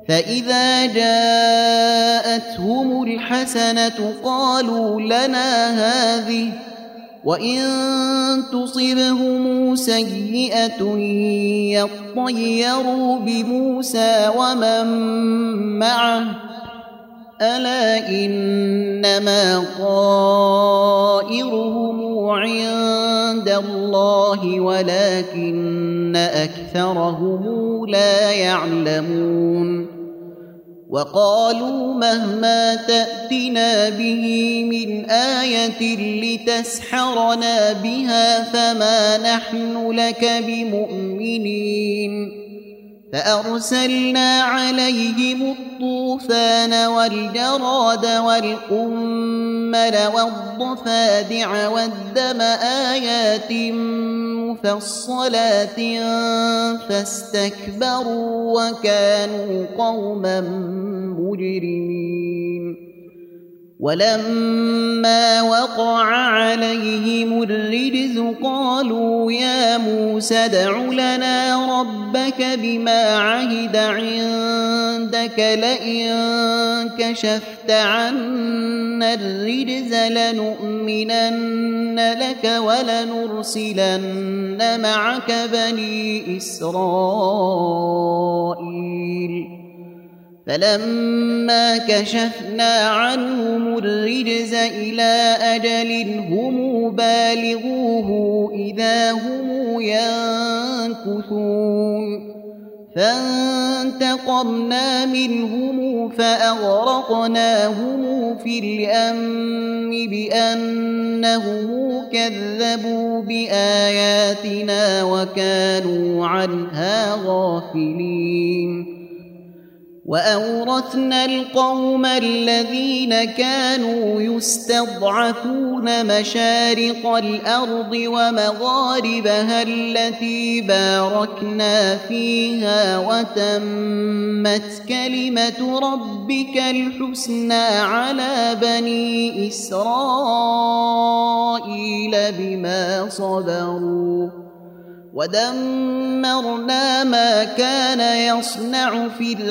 فإذا جاءتهم الحسنة قالوا لنا هذه، وإن تصبهم سيئة يطيروا بموسى ومن معه، ألا إنما طائرهم عند الله ولكن أكثرهم لا يعلمون. وقالوا مهما تأتنا به من آية لتسحرنا بها فما نحن لك بمؤمنين. فأرسلنا عليهم الطوفان والجراد والقمل والضفادع والدم آيات مفصلات فاستكبروا وكانوا قوما مجرمين. ولما وقع عليهم الرجز قالوا يا موسى ادع لنا ربك بما عهد عندك لئن كشفت عنا الرجز لنؤمنن لك ولنرسلن معك بني إسرائيل. فلما كشفنا عنهم الرجز إلى أجل هم بالغوه إذا هم ينكثون. فانتقمنا منهم فأغرقناهم في اليم بأنهم كذبوا بآياتنا وكانوا عنها غافلين. وأورثنا القوم الذين كانوا يستضعفون مشارق الأرض ومغاربها التي باركنا فيها وتمت كلمة ربك الحسنى على بني إسرائيل بما صبروا. ودمرنا ما كان يصنع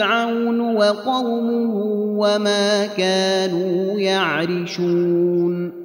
فرعون وقومه وما كانوا يعرشون.